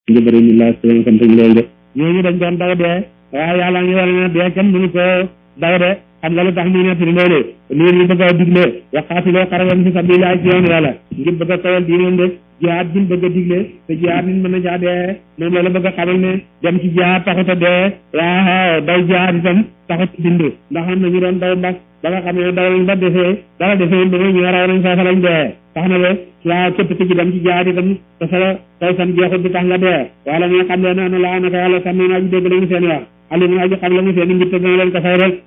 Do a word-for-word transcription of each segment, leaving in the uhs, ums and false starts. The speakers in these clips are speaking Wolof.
njëbëri ñu la seen sant ñu leen de ñooñu dañ doon daw dee waaye yàlla ngi wala ne dee kenn mënu ko daw de xam nga lu tax muy nettali loolu lii ñu bëgg a digle waxaatiloo xaraleen fi sabilillah ci yoon yàlla ngir bëgg a kawal diinam de jihaad bi bëgg a digle te jihaad nit mën a jaa dee moom la bëgg a xamal ne dem ci jihaad taxut a dee waaw daw jihaad itam taxut a dind ndax am na ñu doon daw mbas ba nga xam ne daw lañ ba defee dara defee ba ñu raw nañ foofa lañ dee tax na de waaw képp ku ci dem ci jihaad itam te sa taw san jeexut bi tax nga dee wala nga xam ne na laa naka yàlla sàmm naa ji dégg lañu seen wax ali mu aji xam la mu seen mbir te dana leen ko fay rek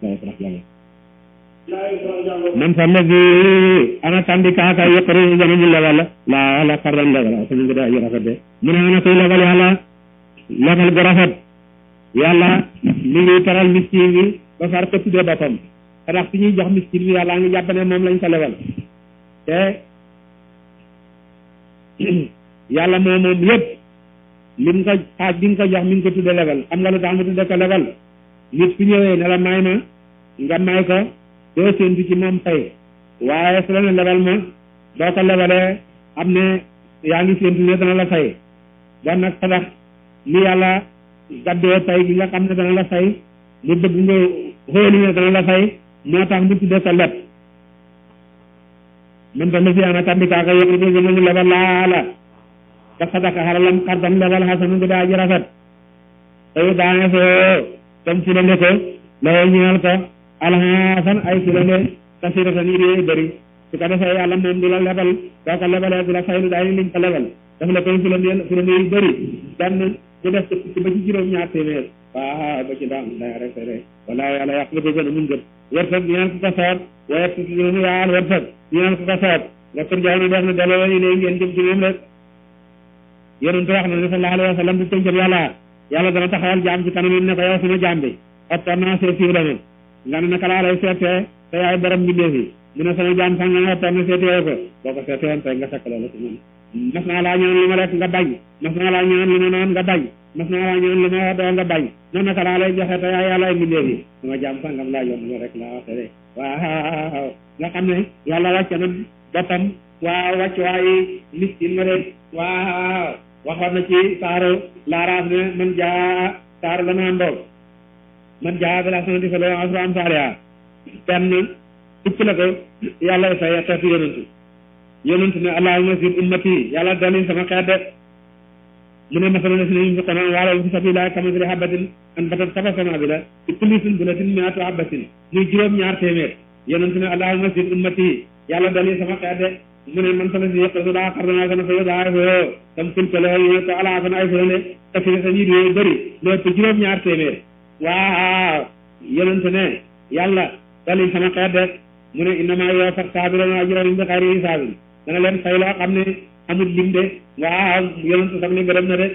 man fa legi ana tandi kaaka yëqri jana ñu lebal la la xarran lebal suñu ngi daa rafet de mu ne ana koy lebal yàlla lebal gu rafet yàlla li ngi taral miskin bi ba far ko tuddee boppam ndax su ñuy jox miskin bi yàlla ngi jàpp ne moom lañ ko lebal te yàlla moom moom lépp lim ko xaaj bi nga ko jox mi ngi ko tuddee lebal xam nga lu tax mu tuddee ko lebal nit su ñëwee ne la may ma nga may ko doo séentu ci moom fay waaye su la ne lebal ma boo ko lebalee am ne yaa ngi séentu ne dana la fay bon nag sadax li yàlla gaddoo fay gi nga xam ne dana la fay mu bëgg nga xóoli ne dana la fay moo tax mu tuddee ko leb mën ta la fi ana tandikaaka yëpp ko gënañu lebal laa la te sadaka xaralam xartam lebal xasanu ngi daa ji rafet tey daane foo tam si la ko lay ñeel ko alxasan ay filande kasiratan yi dee bëri su ko defee yàlla moom du la lebal boo ko lebalee du la fay lu daay liñ ko lebal daf la koy filande filande yu bëri benn mu def ko ci ba ci juróom-ñaar téeméer waaw ba ci daam day rek rek wala yàlla yàq li ko gën a mun gën wërsëg ñaan ko ko soob waaye ci ñu yaal wërsëg ñaan ko ko soob nga kër jaay na def na delloo yi léegi ngeen jëm ci moom rek yonent wax na ne sallallahu alayhi wa sallam bu tënkal yàlla yàlla dana taxawal jaam ci kanam ne ko yow sama jaam bi optar naa seet fii dama nga ne naka laa lay seetee te yaay borom mbindeef yi mu ne sama jaam sànga nga optar na seetee ko boo ko seetee woon tey nga fekk loolu ci man mas naa laa ñaan lu ma rek nga bañ mas naa laa ñaan lu ma naan nga bañ mas naa laa ñaan lu ma doo nga bañ noonu naka laa lay joxe te yaay yàlla ay mbindeef yi sama jaam sàngam laa yoon ma rek laa waxee de waaw nga xam ne yàlla wàcce na boppam waaw wàcc waaye miskin ma de waaw waxoon na ci saaru laaraaf ne man jaa saaru la naan doog man jaa bila sanati fa lahu asru amsaaliha benn tukk la ko yàlla fay xeetu yonentu yonentu ne allahumma zid ummati yàlla dolli sama xeet de mu ne masala na si ne yunfiquna amwaalahum fi sabilillahi kamathali habbatin anbatat sab'a sanaabila fi kulli sunbulatin mi'atu habbatin muy juróom-ñaar téeméer yonentu ne allahumma zid ummati yàlla dolli sama xeet de mu ne man sala si yëq su daa xardanaa sana fa yo daa fo tam fulkalo ñu ko alaa sana ay fulane tafiri sa nit yooyu bëri lépp juróom-ñaar téeméer waaw yonente ne yàlla dolli sama xeet de mu ne innama yuwaffa saabiruna ajrahum bi xayri hisaabin dana leen fay loo xam ne amul lim de waaw yonente sax ne gërëm na de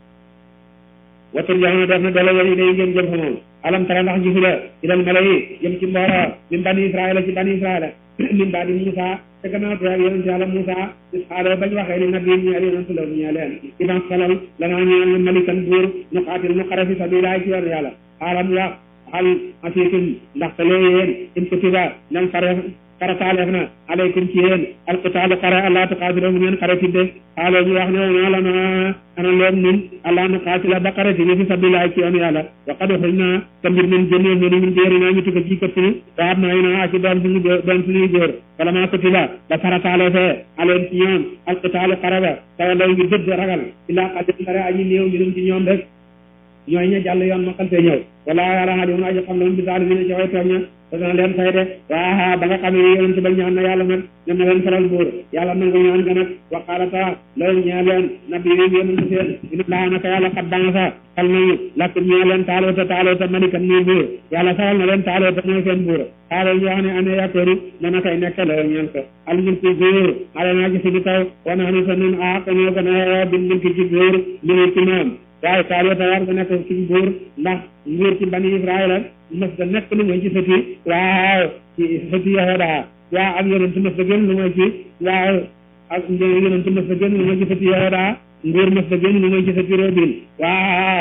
wattur jamono def na delloo yéen day ngeen jëm fa moom alam tara ndax gisu la ilal mala yi jëm ci mbooloo min bani israila ci bani israila min baadi Musa te gannaaw te ak yonente yàlla Musa isxaalo bañ waxee ni nabi ñu al yonente la ñu leen iban salal lanaa ñeel malikan buur nu xaatil nu xare fi sabilillah ci yoon yàlla xaalam wax xal asiitum ndaxte lee yéen in kutiba nan xare farataaleef na alaykum ci yéen alqitaalu xare allah tuqaatilo mu ngeen xare tidde xaalo ñu wax ne woon la na ana leen nun allah nu qaatila ba xare tidde fi sabilillah ci yoon yàlla wa qad uxrijna te mbir min génneef nonu min déeri naa ñu tukka ci këttini wa ab naa yi naa ak doon suñu doon suñuy góor wala maa kutiba ba farataaleefee aleen ci ñoom alqitaalu xare ba tawa law ngi dëdd ragal illaa xadim xare añi néew ñu ci ñoom rek ñooy ña jàll yoon ma xalte ñëw wala yàlla xali mun aji xam la mun bi saali mine ci way tooñ ña te dana leen fay de waa ba nga xam ne yonent ba ñaan na yàlla nag ñam na leen faral buur yàlla nangu ñaan nga nag waqaalata loolu ñaa leen nabi yi yonent seen ina laa naka yàlla xat banga sa xal nañu lakk ñaa leen taaloota taaloota malikan nii buur yàlla saxal na leen taaloota mooy seen buur xaalo ñu wax ne ane yàkkoori mana kay nekk loolu ñaan ko al mulki góor ala naa gisi di taw wana nu sa nun a ñoo gën a bil mulki ci góor minir ci moom waaye taaloota war nga nekk ci buur ndax nguur ci bani Israël mas da nekk lu mooy ci sëti waaw ci sëti Yahuda waaw ak yonent mas da gën lu mooy ci waaw ak yonent mas da gën lu mooy ci sëti Yahuda nguur mas da gën lu mooy ci sëti Robin waaw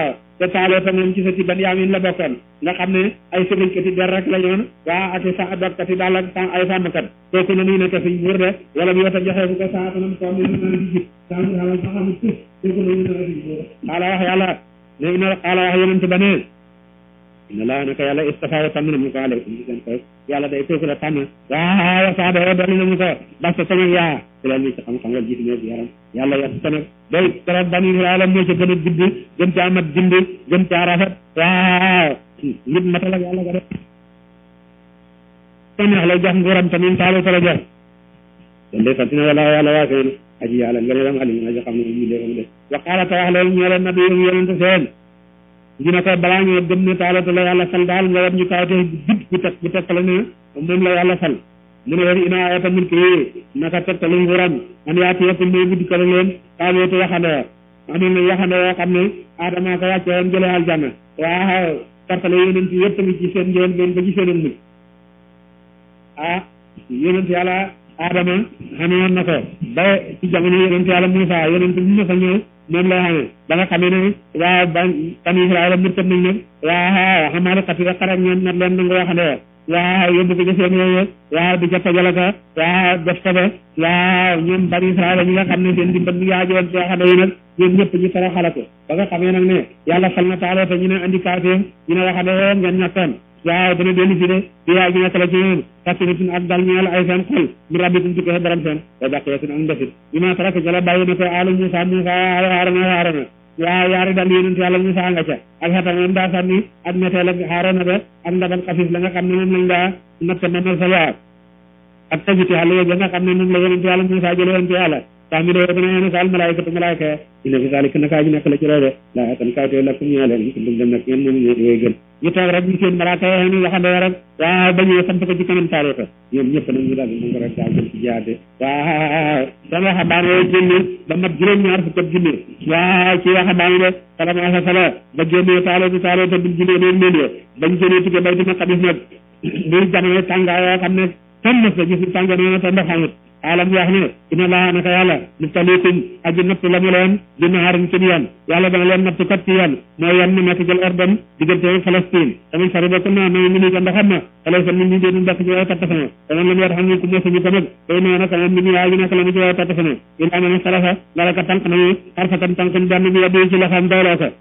te Taalota moom ci sëti Benyamin la bokkoon nga xam ne ay sëriñkati der rek la ñoon waa ak sa dokkati daal ak ay sàmmkat kooku na nuy nekk suñ buur de wala mu yota joxee bu ko saatanam ko mi na di jib saa ñu xamal saxam tuf kooku na ñu nekk suñ buur xaala wax yàlla ne ina xaala wax yonent ba ne inna laa naka yàlla istafaa tànn na mu ko aleykum ci seen kaw yàlla day kooku la tànn waaw saada dolli na mu ko bas ta tamit yaa ci leen mi ci xam-xam nga jiitu ñoo yaram yàlla yar ko nag day keroog bani Israël moo ca gën a judd gën caa mat bind gën caa rafet waaw nit matal ak yàlla ga def ko neex lay jox nguuram tamit taalu tala jox kon de sant na wala yàlla waa seen aji yàlla nga ne lam alim aji xam ne ñu léegam de wa qaala ta wax loolu ñoo leen nabi yonente seen dina ko balaa ñoo gëm ne taalata la yàlla fal daal nga war ñu kawte bit bu teg bu teg la ne moom la yàlla fal mu ne leen ina ayata mulki naka tegtalu nguuram an yaati yëpp mooy guddi ko leen taalootu waxandoo amoon na waxandoo yoo xam ne Adama ko wàcce woon jëlee aljanna waaw tartale yonent yëpp ngi ci seen njël ba ci seen mujj ah yonent yàlla Adama xamewoon na ko ba ci jamono yonent yàlla Muusa yonent bu ma fa ñëw moom lay xamee ba nga xamee ne waaw ba bani Israël murtat nañ nag waaw xamaale xati rek xarak ñoom nag leen nangu waxandoo waaw yóbbu ko ci seen yooyu waaw di ca tajalaka waaw def ko ba waaw ñoom bani Israël ñi nga xam ne seen dimbal mi ngi aajowoon ci waxandoo yi nag ñoom ñëpp ñu tara xala ko ba nga xamee nag ne yàlla fal na taaloo te ñu ne andi kaafeem ñu ne waxandoo ngeen ñàkkoon waaw dana dellu si de di yaay ji nekk la ci ñoom fasinatin ak dal ñeel ay seen xol mi rabbikum ci ko borom seen wa baqiyatin ak ndesit bi ma taraka jala bàyyi na ko alu Musa Musa Haaruna Haaruna waaw yaari dal yonent yàlla Musa nga ca ak xetam moom daa sànni ak meteel ak Haaruna ba ak ndabal xafif la nga xam ne moom lañ daa natt mamal sa waa ak tajiti xale yo nga xam ne moom la yonent yàlla Musa jële woon ci yàlla saa mi doo dana yéen saal malaayikatu malaayika ina fi zalika naka ji nekk la ci loolu laa tan kawte la kum ñaa leen dum dem nag ngeen moom ñoo di way gën ñu toog rek ñu seen malaaka yi ñu waxandoo rek waaw ba ñëwee sant ko ci kanam Taalota ñoom ñëpp nag ñu daal di nangu rek daal jëm ci jihaade waaw seen waxambaane yooyu génne ba mat juróom-ñaar fukk ak junne waaw ci waxambaane de sala maasa sala ba génnee Taalota Taalota bi junne neen leen bañ génnee tuge Baytul Maqdis nag muy jamono tàngaay yoo xam ne kenn mës la gis ñu tànga noonu te ndox xamut alam wax ne inna laa naka yàlla mubtaliikum aji natt la mu leen bi naarin ci yoon yàlla dana leen natt kat ci yoon mooy yoon mu nekk jël ordon diggante Palestine tamit sari ba ko naa na mi ni ko ndaxam na xale sa nit ñi dee mbokk ci way tattafana dana leen war xam ne ku mosuñu ko nag tey nee naka moom mi ni yaa ji nekk la mu ci way tattafana ilaa ma ne salafa dara ka tànk nañu xarfatan tànkuñ benn bi yaddi ci loxoom dooloo ko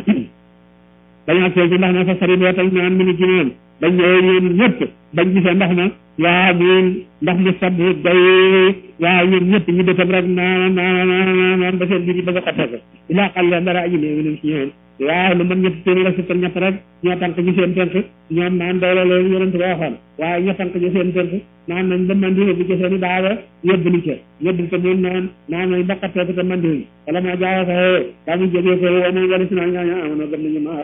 dañu ak ci ndax na fa sari boo tañ naan mi ni ci noonu bañ ñëwee ñoom ñëpp bañ gisee ndax na waaw ñun ndax mi sab day waaw ñoom ñëpp ñu defam rek naan naan naan naan ba seen biir yi bëgg a xotteeku ilaa xal leen dara aji néew leen ci ñoom waaw lu mën ñett téeméer ak fukk ñett rek ñoo tànk ñu seen tënk ñoom naan doole leen yonent ba waxoon waaye ñoo tànk ñu seen tënk naan nañ ba mandi bi ci seen i daawa yóbbuli ca yóbbul ko ñun naan naan nañ ba xotteeku te mandiwuñ wala ma jaawa sax daa mu jógee ko wama wala si naa ñaaña amono gëm nañu ma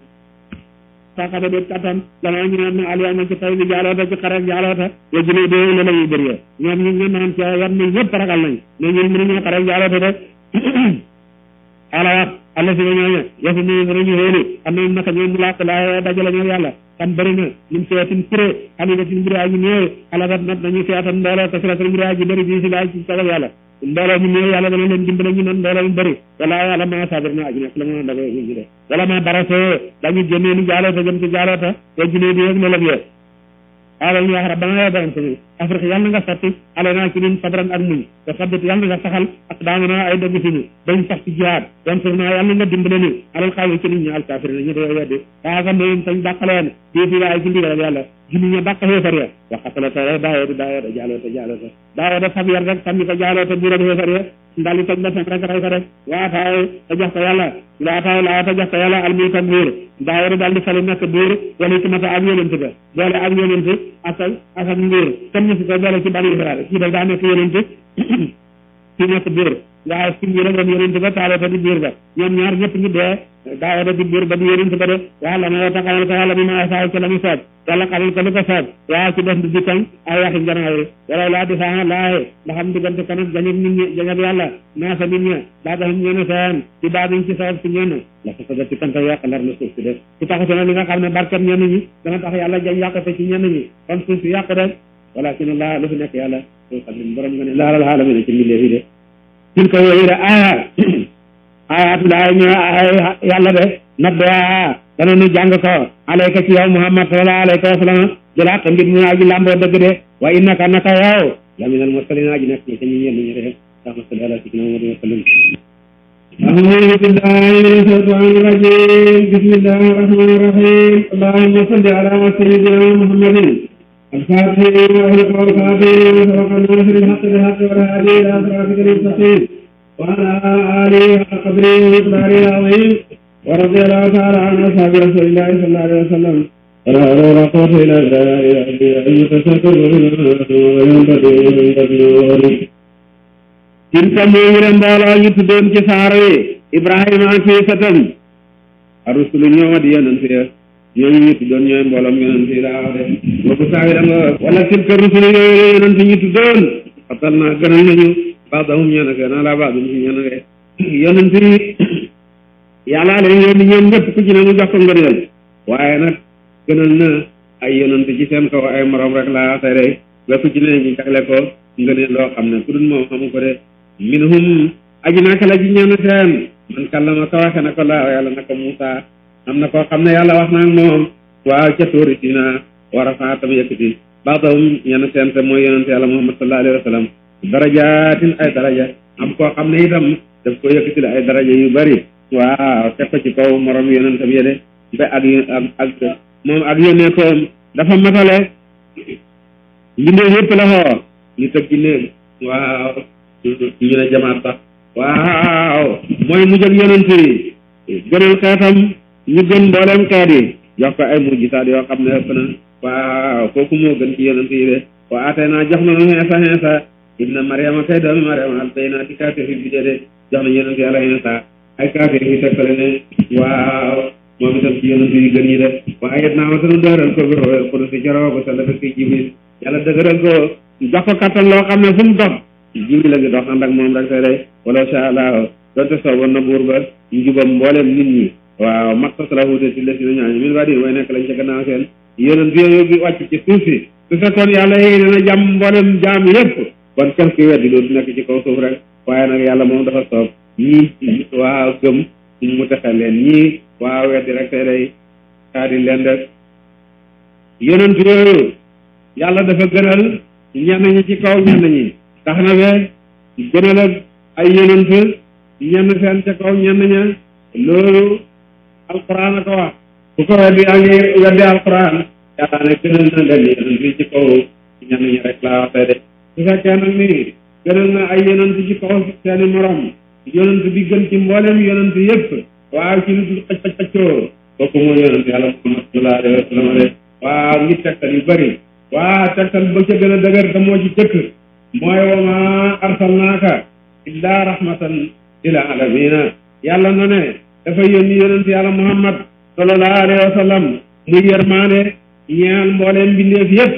saxaba de kattan dana ñu naan aliama ci tay bi jaaloota ci xarak jaaloota yo jine de la lañuy bëri ñoom ñu ñu naan ci yam ni ñëpp ragal nañ ne ñun mënuñu xarak jaaloota de ala wax alla si ñooñu yefu ni mënuñu xéeli am nañ naka ñoom laq la dajale ñoo yàlla tam bëri na lim seetin kuré xalimatin mbiri aji néew alabat nat nañu seetan mbooloo ko siratal mbiri aji bëri bi si laaj ci sagal yàlla mbooloo ñu néew yàlla dana leen dimbale ñu nan mbooloo mu bëri wala yàlla ma sabir na aji nekk la mën a dago ñu de wala ma barase dañu génnee ni jaaloota jëm ci jaaloota te junee di yëg ne lag yo alal ñu wax rabbana ya borom tamit Afrique yàlla nga sotti ale naa ci ñun sabran ak muñ te sabbit yàlla nga saxal ak daama naa ay dëgg suñu dañ sax ci jihaad yan sur naa yàlla nga dimbale ni alal xaawi ci nit ñi alkafir na ñu dee weddi waa xam ne sañ dàqaleen fii fii laay ci ndigal yàlla julli ña dàq xéefar ya waxatala tara daawoo daawoo jaaloota jaaloota daawoo fab yar rek sànni ko jaaloota bu rek xéefar ya ndali toj la fen rek ray ko rek waataaw te jox ko yàlla waataaw laa te jox ko yàlla almulk ak buur daawoo daal di fali nekk buur wala itamata ak yonent ga boole ak yonent ak ak ak nguur kenn ñu si ko boole ci bani Israël kii daf daa nekk yonent ci nekk buur waaye si ñu rek yonent ba Taalota di buur ba ñoom ñaar ñëpp ñu dee Daawuda di buur ba di yonent ba de yàlla na woo taxawal ko yàlla bi ma saa ci la mu soob yàlla xamal ko li ko soob waaw ci def di dikkam ay waxi njanaaw yi wala laa di saa laaye ndax am diggante kon ak jañab nit ñi jañab yàlla naa sa nit ñi daa taxam ñeene seen ci daa biñ ci sabab si ñenn la ko ko def ci kanta yàq lar na suuf si def ci taxu na li nga xam ne barkat ñenn ñi dana tax yàlla jañ yàqate ci ñenn ñi kon suuf si yàq rek walakin laa lu fi nekk yàlla soo xam ne borom nga ne laalal xaalamina ci mbindee fi de tin ko yooyu de aya ayaatu laay ñu ay yàlla de nabba dana nu jàng ko alayka ci yow Muhammad sallallahu alayhi wa sallam jëlaat mbir mu aji lamboo dëgg de wa innaka naka yow la minal mursalin aji nekk ci ñu ñenn ñu de Allahumma salli ala sayyidina Muhammad wa sallam. أعوذ بالله من الشيطان الرجيم بسم الله الرحمن الرحيم اللهم صل على سيدنا محمد الفاتح وأهلك والكافر وسبق الناصر الحق بالحق والهادي إلى صراطك المستقيم وعلى آله حق قدره ومقداره العظيم ورضي الله تعالى عن أصحاب رسول الله صلى الله عليه وسلم ولا حول ولا قوة إلا بالله أن يتسكر وينبغي tilka moo ngi leen mbooloo ñu tuddoon ci saar wi Ibrahima ak fii satam arusulu ñooma di yonent ya ñooñu ñu tuddoon ñooy mbooloom yonent yi laa wax de boobu saa yi da nga wala tilka rusulu yooyu yonent ñu tuddoon xatal naa gënal nañu baadahum ñeen ak naa laa baadum si ñeen ak yonent yi yàllaa leen yónni ñoom ñëpp ku ci ne mu jox ko ngëneel waaye nag gënal na ay yonent ci seen kaw ay morom rek laa tey rek ba ku ci ne ñu jagle ko ngëneel loo xam ne ku dul moom xamu ko de minhum aji naka la ji ñëw na seen man kàllama ko waxe na ko laa yàlla na ko Muusa am na koo xam ne yàlla wax na ak moom waaw ca tuuri Siina war a faa tam yëkkati baadahum ñenn seen te mooy yonente yàlla Muhammad sallallahu alayhi wa sallam darajaatin ay daraja am koo xam ne itam daf ko yëkkati la ay daraja yu bari waaw teg ko ci kaw morom yonentam yede ba ak ak ak moom ak yónneetoom dafa matale mbindee yëpp la xoo ñu tëg ci néeg waaw ñu ne jamaat sax waaw mooy mujj ak yonent yi gënal xeetam ñu gën mboolem xeet yi jox ko ay mujjisaat yoo xam ne ëpp na waaw kooku moo gën ci yonent yi de wa atay naa jox na nu xeesa xeesa ibna mariama kay doomi mariama al bay naa ci kaafir yi bi de jox na yonent yàlla xeesa ay kaafir yi tekkale ne waaw moom itam ci yonent yi gën ñi de waaye it naa ma sunu dëgëral ko bi roel ko du si jaroo ko sa dafa koy jibril yàlla dëgëral ko jox ko kattan loo xam ne fu mu dox jibril la ngi dox ànd ak moom rek tey day wala sha Allah doonte sooboon na buur ba njubam mboolem nit ñi waaw makta sala wuute si la si na ñaañu min waa din way nekk lañ ca gannaaw seen yonent yooyu bi wàcc ci suuf si su fekkoon yàlla yéy dana jàmm mboolem jaam yëpp kon kenn ki weddi loolu nekk ci kaw suuf rek waaye nag yàlla moom dafa soob ñii waaw gëm mu texe leen ñii waaw weddi rek tey day xaadi leen def yonent yooyu yàlla dafa gënal ñenn ñi ci kaw ñenn ñi tax na be gënal ak ay yonent ñenn seen ca kaw ñenn ña loolu alquran a ko wax bu ko weddi yaa ngi weddi alquran yàlla ne gënal na leen yonent yi ci kaw ñenn ñi rek laa waxee de su fekkee nag ni gënal na ay yonent ci kaw seeni morom yonent bi gën ci mboolem yonent yëpp waaw ci lu xaj xaj xaccoo kooku mooy yonent yàlla Muhammad sallallahu alayhi wa sallam de waaw ngi tegtal yu bëri waaw tegtal ba ca gën a dëgër te moo ci jëkk mooy wa ma arsalnaaka illa rahmatan lil alamina yàlla na ne dafa yónni yonent yàlla Muhammad sallallahu alayhi wa sallam muy yërmaande ñeel mbooleem mbindeef yëpp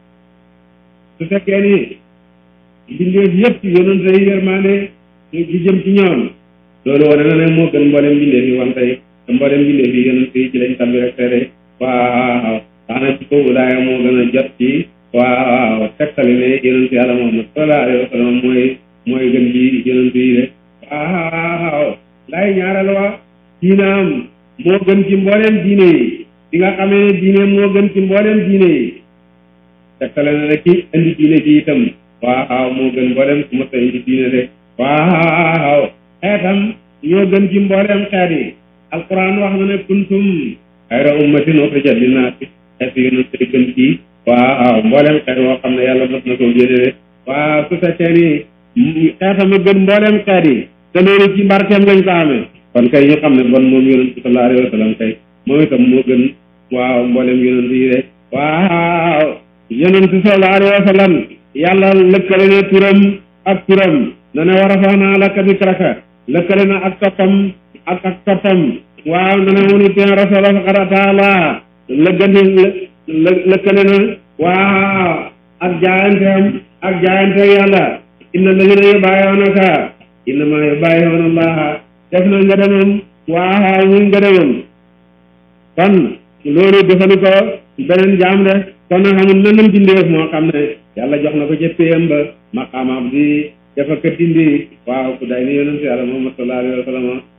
su fekkee ni mbindeef yëpp yonent yi yërmaande di jëm ci ñoom loolu wane na ne moo gën mbooleem mbindeef yi wante te mbooleem mbindeef yi yonent yi ci lañ tabbi rek tere waaw daana ci ko wulaaya moo gën a jot ci waaw tegtali ne yonent yàlla Muhammad sallallahu alayhi wa sallam mooy mooy gën ci yonent yi de waaw lay ñaareel wa diinaam moo gën ci mbooleem diine yi di nga xamee ne diine moo gën ci mbooleem diine yi tegtali na ne ki indi diine ci itam waaw moo gën mbooleem ku mos a indi diine de waaw xeetam ñoo gën ci mbooleem xeet yi alquran wax na ne kuntum xayra ummatin uxrijat linnaasi xeet yonent yi gën ci waaw mboolem xeet woo xam ne yàlla mos na ko génne de waaw su fekkee ni xeetam a gën mboolem xeet yi te loolu ci mbarkeem lañ ko amee kon kay ñu xam ne bon moom yonent bi sallallahu alayhi wa sallam kay moom itam moo gën waaw mboolem yonent yi de waaw yonent bi sallallahu alayhi wa sallam yàlla lëkkale ne turam ak turam na ne war a fax naa laka dikraka lëkkale na ak toppam ak ak toppam waaw na ne woni ten rasula faqad ataa Allah lëggani lëkkale na waaw ak jaayanteem ak jaayante yàlla inna alladhina yubayyi'unaka innama yubayyi'una Allah def na nga demam waaw ñu nga demam kon loolu defali ko beneen jaam de kon nag xamul nanam bindeef moo xam ne yàlla jox na ko ca péyam ba maqaamaam di dafa ko dindi waaw ku day ni yonent yàlla Muhammad sallallahu alayhi wa sallam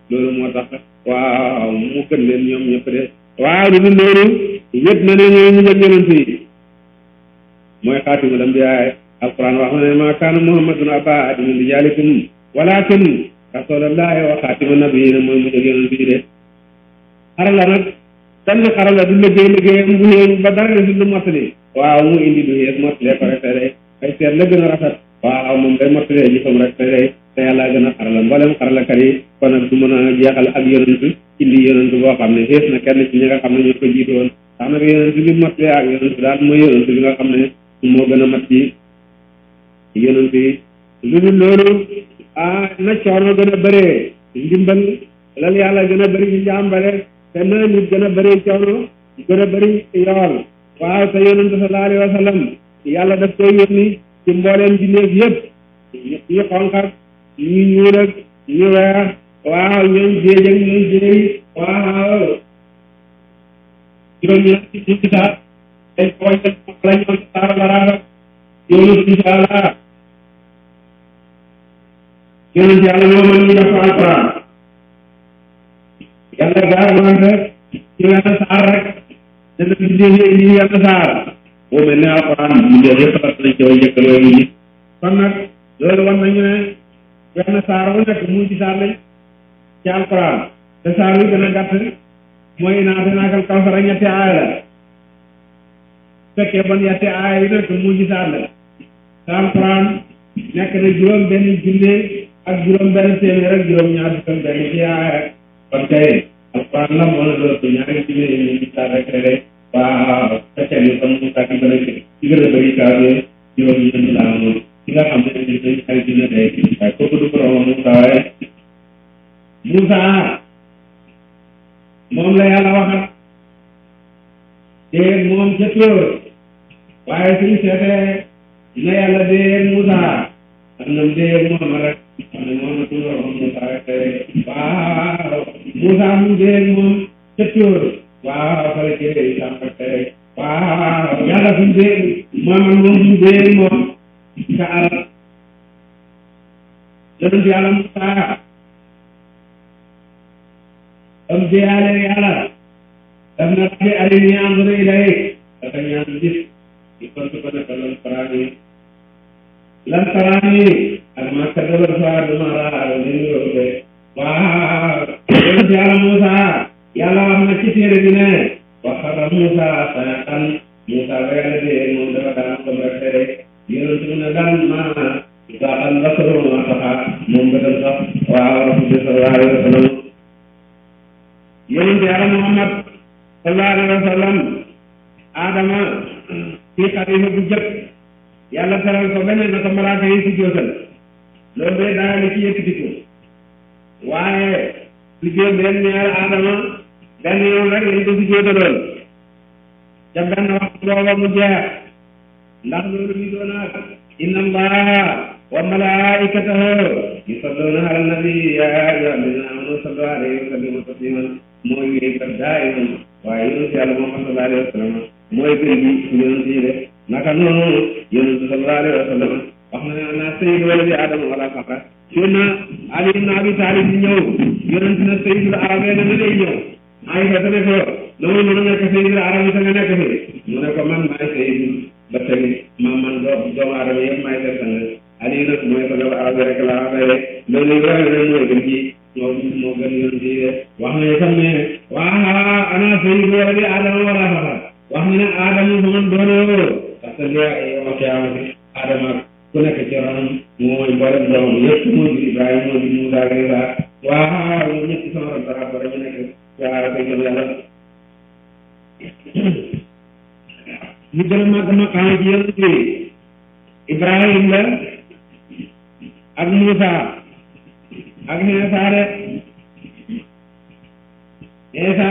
loolu moo tax waaw mu gën leen ñoom ñëpp de waaw lu dul loolu yëpp na ne ñooy ñu jël yonent yi mooy xaatimul ambiyaa alquran wax na ne maa kaana muhammadun abaa ahadin min rijaalikum walaakin rasulallahi wa xaatimun nabiyyiina mooy mu jël yonent yi de xarala nag benn xarala du liggéey liggéeyam bu xéew ba dara ne si lu mottali waaw mu indi du xees mottalee ko rek te day ay seet la gën a rafet waaw moom day mottalee jëfam rek te day te yàlla gën a xarala mboolem xaralakat yi kon nag du mën a jeexal ak yonent indi yonent boo xam ne xees na kenn ci ñi nga xam ne ñoo ko jiitu woon tax nag yonent bi mottalee ak yonent daal mooy yonent bi nga xam ne moo gën a mat ci yonent yi lu dul loolu ah na coono gën a bëree ndimbal lal yàlla gën a bëri ci jàmbale te na nit gën a bëri coono gën a bëri yool waaw te yonent sallallahu alayhi wa sallam yàlla daf koy yónni ci mbooleem bi néeg yëpp ñu xonq ak ñu ñuul ak ñu weex waaw ñoom jéej ak ñoom jéej waaw juróom-ñeent ci ci saar dañ ko wàññi la ñoom saar la raara yonent insha allah yonent yàlla moo mën ñu def alquran yàlla gaarwante ci wenn saar rek dana bindee indi yenn saar boo mel ne alquran bindee yëpp la nañ koy jëkkaloo yi kon nag loolu war nañu ne wenn saar bu nekk muy ci saar lañ ci alquran te saar wi gën a gàtt mooy naa te naakal kawsara ñetti aaya la fekkee ban ñetti aaya yi nekk muy ci saar la te alquran nekk na juróom benn junne ak juróom benn téeméer ak juróom ñaar fukk benn ci aaya kon tey alquran la moo la doon ñaari junne yi ñu saar rek rek waaw fekkee ni comme mu tàkk gën a ci gën a bëri kaa bi juróom ñeent la amoon ci nga xam ne ni dañ ay junne day waaye kooku du borom Moussa waaye Moussa moom la yàlla waxat déeg moom ca tóor waaye suñu seetee na yàlla déeg Moussa am na déeg Muhammad rek xam ne moom la tudd Moussa rek waaw Moussa mu déeg moom ca tóor waaw fale jëlee isam rek rek waaw yàlla suñu déeg Muhammad moom suñu déeg moom ca arab yonent yàlla Moussa am déyaale yàlla daf na rabbi arinii anzur ilayk dafa ñaan gis i kontu ko neka lan taraani lan taraani ak ma kadabal fuaadu ma raa min yoobe waaw yonent yàlla Moussa yàlla wax na ci téere bi ne wa xarra Moussa sayaqan Moussa ba yàlla dee moom dafa daan ko rek yonent mu ne daan ma isaaxan basaru ma taxa moom ba dem sax waaw rabbi sallallahu alayhi wa sallam yonent yàlla Muhammad sallallahu alayhi wa sallam Adama ci xalifa bu jëkk yàlla teral ko beneen na ko malaaka yi ci jootal loolu day daal li ci yëkkati ko waaye su jóot leen ñaar Adama benn yoon rek lañ ko si jootaloon ca benn waxtu booba mu jeex ndax loolu ñu doonaat inna allaha wa malaikatahu yusalluna ala nabi ya ayyuhallazina amanu sallu alayhi wa sallimu tasliman mooy wéy kat daayiman waaye yonent yàlla Muhammad sallallahu alayhi wa sallam mooy gën gi yonent yi de naka noonu yonent sallallahu alayhi wa sallam wax na ne ana sayyid waladi adama wala faxra seen na Ali ibn Abi Talib di ñëw yonent na sayyidul arabe na ne day ñëw ay fa ne ko loolu mën a nekk sayyidul arabe te nga nekk fi mu ne ko man maay sayyidul ba tey ma man doo doomu aadama yëpp maay def sang Ali nag mooy ko loolu arabe rek la waxee loolu yi wax ne mooy gën ci moo moo gën yonent yi de wax na itam ne waa ana sayyid waladi adama wala faxra wax na ne adama fa man doonoo parce que li yow xiyaamati adama ku nekk ci ronam mooy mboolem doom yëpp moo di Ibrahima moo di Moussa Isa waaw ñoom ñëpp sama ron dara ba dañu nekk waaw koy gëm yàlla ñu gën a màgg maqaam ci yonent yi Ibrahima la ak Moussa ak Isa de Isa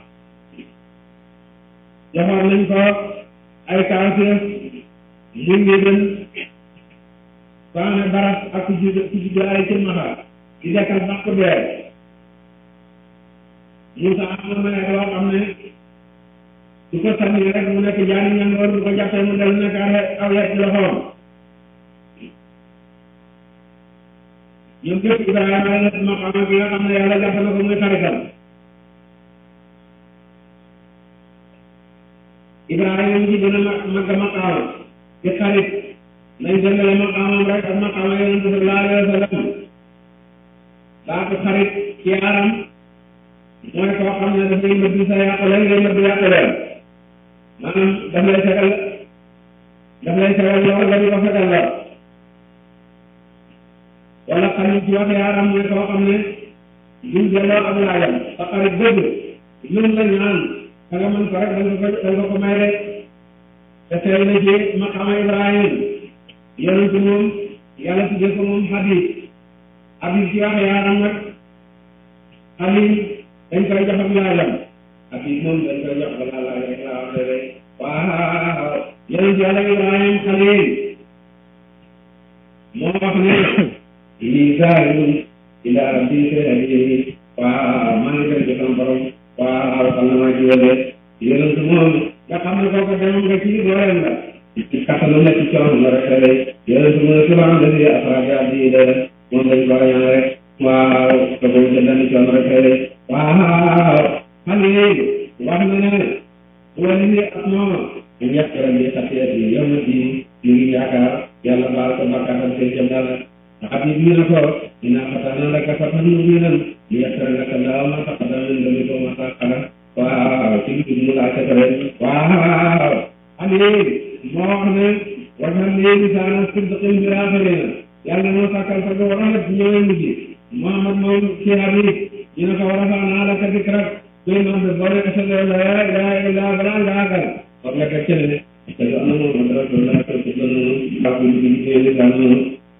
joxoon nañ ko ay kawteef mu ngi dem baane baras ak ku judd ku judd ay ci maxa di dekkal bax ko dee Moussa am na may loo xam ne su ko sànni rek mu nekk jaani ñangoor bu ko jàppee mu del nekk aw yet ci loxoom ñoom ñëpp Ibrahima la maqaama bi nga xam ne yàlla jàpp na ko muy xaritam Ibrahima ñu ci gën a mag maqaama ci xarit nañ dendale maqaamam rek ak maqaama yonent sallallahu alayhi wa sallam baatu xarit ci yaram mooy koo xam ne dafay nëbb sa yàqule ngay nëbb yàqule maanaam daf lay fegal daf lay fegal lool nga di ko fegal lool wala xarit ci wax yaram mooy koo xam ne duñ delloo ak laajam sa xarit dëgg lum la ñaan ka nga mën ko rek danga ko danga ko may rek te teel na ci maqaama Ibrahim yonent moom yàlla tuddee ko moom Habib Habib ci wax yaram nag Habib dañ koy jox ak laajam Habib moom dañ koy jox ak laajam rek laa wax rek waaw yonent yàlla Ibrahim Xalil moo wax ne lii zaahirun ilaa rabbii sayahdiin waaw maa ngi dem ci sama borom waaw xam na maa ci wële yonent moom nga xam ne kooku demoon nga ci dooleem la ci kattanu nekk ci coono la rek rek yonent moom subhaana allazii asraa bi abdihi laylan moom dañ ko ñaan rek waaw te boobu jëndal ci coono rek rek waaw Xalil wax na ne wala ni ak moom ñu ñàkk rek di xasee di yomb di ñu ngi yaakaar yàlla baal ko bakkaatam seen jëm dara Habib ñu ne ko innaa fatahna laka fathan mubiinan liyaghfira laka llaahu maa taqaddama min dhanbika wa maa ta'akhkhara waaw ci biir mu laa seetlu waaw Habib moo wax ne waj'al lii lisaana sidqin fil aaxiriin yàlla moo sàkkal sa ko rafet ñëwee mujj Muhammad moom ci Habib ñu ne ko wa rafa'naa laka dhikrak koy noonu boo nekk sa laa ilaaha illallaah balaa nga àggal war nga teg ci ne te du am na moom rasulullah te du noonu ak lu ci liggéey lisaan noonu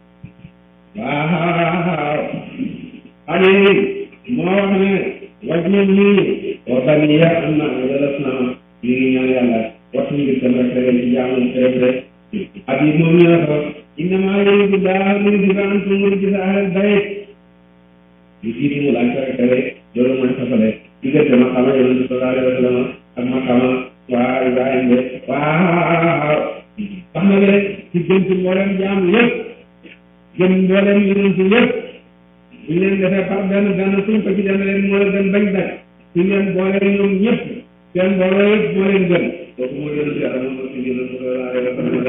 waaw Habib moo wax ne waj'alnii wa baniya an na'buda al-asnaam ñu ngi ñaan yàlla waxtu ngir dem rek rek ci jaamu rek rek Habib moom ñu ne ko innamaa yuriidu llaahu liyudhhiba ankum rijsa ahlal bayt li jiitu mu laaj rek rek loolu mooy fasale diggante maqaama yonent sallallahu alayhi wa sallam ak maqaama waa Ibrahim de waaw xam nga ne ci gën ci mboolem jaam yëpp gën mboolem yonent yëpp suñ leen defee par benn benn suñ ko ci demee leen moo leen bañ daj suñ leen boole ñoom ñëpp seen mbooloo yëpp moo leen gën kooku moo yonent yàlla moom ci yonent sallallahu alayhi wa sallam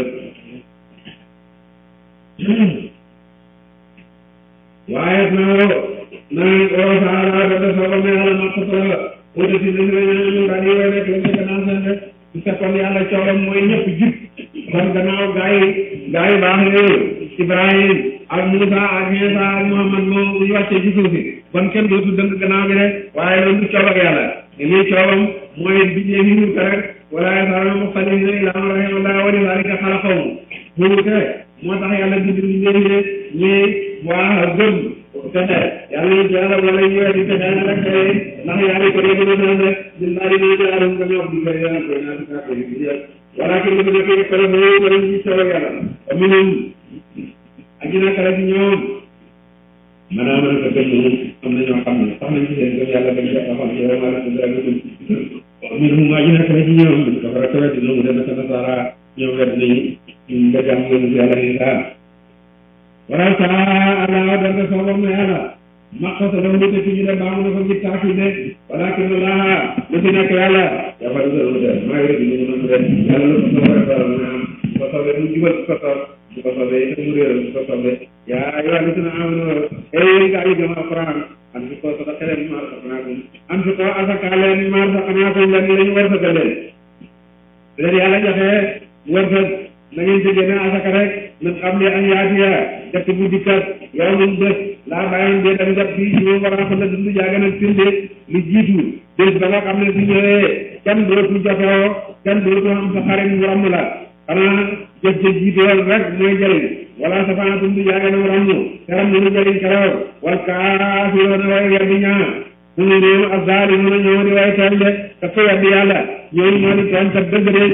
waaye naa naa oo saala dada sooba me yàlla maqta wuute si nañ ñu daal di way rek lañ ko gannaaw seen rek su fekkoon yàlla coowam mooy ñëpp jub kon gannaaw gaa yi gaa yi baax yooyu Ibrahim ak Moussa ak Isa ak Muhammad moom ñu wàccee ci suuf si kon kenn dootu dëng gannaaw bi rek waaye loolu du coow ak yàlla lii coowam mooy bijee fi ñu ko rek wala yasaaruna muxtalifiina illaa man rahimahullah wa li zaalika xalaqahum wuute moo tax yàlla bind ñu leen ñii waa gëm texe yàlla ñu ci yàlla wala ñu weddi texe na rek ndax yàlla ko dee dina naan rek din naa di ñu jaarum ko ñoom di koy yàlla koy naa di kaa koy di jël wala ki ñu nekk ko ñu ko ñu ci yàlla minum aji na kala ci ñoom maanaam man ko gëm am na ñoo xam ne sax nañ ci seen gëm yàlla bañ ko xam yow ma la ko dara ko minum aji na kala ci ñoom ko fa ko weddi lu mu dem sa nasara ñoom wedd nañu ñu nga jàng ñu yàlla ni daa wala saa Allah danga soobam na yàlla maqasa la wute ci ñu ne baamu na ko ngi taaki ne walakin Allah lu fi nekk yàlla dafa dugal mu def maa ngi ñu mën def yàlla lu ko soobee dara mu am ko soobee mu jubal ko soob mu ko soobee itam mu réeral mu ko soobee yaa ayyuhaa llaziina aamanuu ee gaa yi gëm Alquran am fi ko sadaqa leen maa razaqnaakum am fi ko asaka leen maa razaqnaakum leen lañu wërsëgal leen leen yàlla joxe wërsëg na ngeen ci génne asaka rek min qabli an yaatiya dëkk bu dikkat yow mun bés laa bàyyi dee dem jot fii ci war a xam ne dundu jaaga nag firnde lu jiitu bés ba nga xam ne su ñëwee kenn dootu jotoo kenn dootu am sa xarit mu ràmm la xanaa jëf ca jiiteel rek mooy jëriñ wala sa fana dundu jaaga nag ràmm te ràmm lu jëriñ keroog wal kaafiroona way weddi ñaa mu ngi réew ak zaalimuuna ñoo di way tooñ de te ko weddi yàlla ñooñu ñoo di tooñ te dëgg de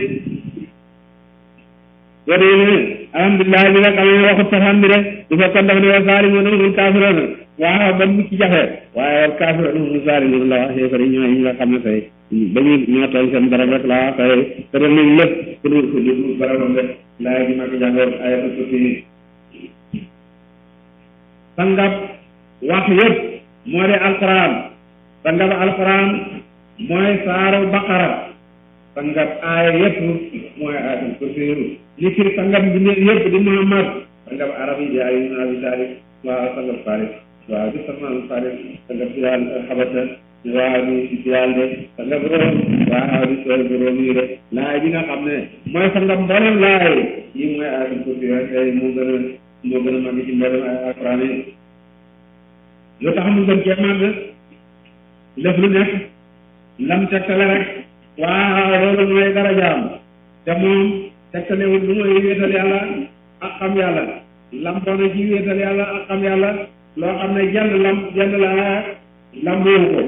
wala alhamdulilah bi nga xam ne waxut safaan bi rek du fekkoon daf ne wa zaalimuuna humul kaafiruuna waaw ba mu ci jafe waaye wal kaafiruuna humuz zaalimuuna la wax yéefar yi ñooy ñi nga xam ne tey ba ñu ñoo tooñ seen borom rek la wax tey te def nañ lépp ku dul ku dul boromam rek laay bi ma ko jàngoon ayatu kursi sangab wax yëpp moo di alquran sangab alquran mooy saaru baqara sangab aaya yëpp mooy ayatul kursi li ci sangab bi yëpp di Muhammad sangab arab yi di Ali ibn Abi Talib waaw sangab Faris waaw di Salman Faris sangab Bilal Habasha waaw di si Bilal de sangab Room waaw di sooy bu Room yi de laay bi nga xam ne mooy sangab mboolem laay yi mooy ayatul kursi yooyu moo gën a moo gën a màgg ci mboolem ay alquran yi lu tax mu gën cee màgg def lu nekk lam tegtale rek waaw loolu mooy darajaam te moom tegtalewul lu mooy wéetal yàlla ak xam yàlla lam doona ci wéetal yàlla ak xam yàlla loo xam ne jenn lam jenn la lam wóoru ko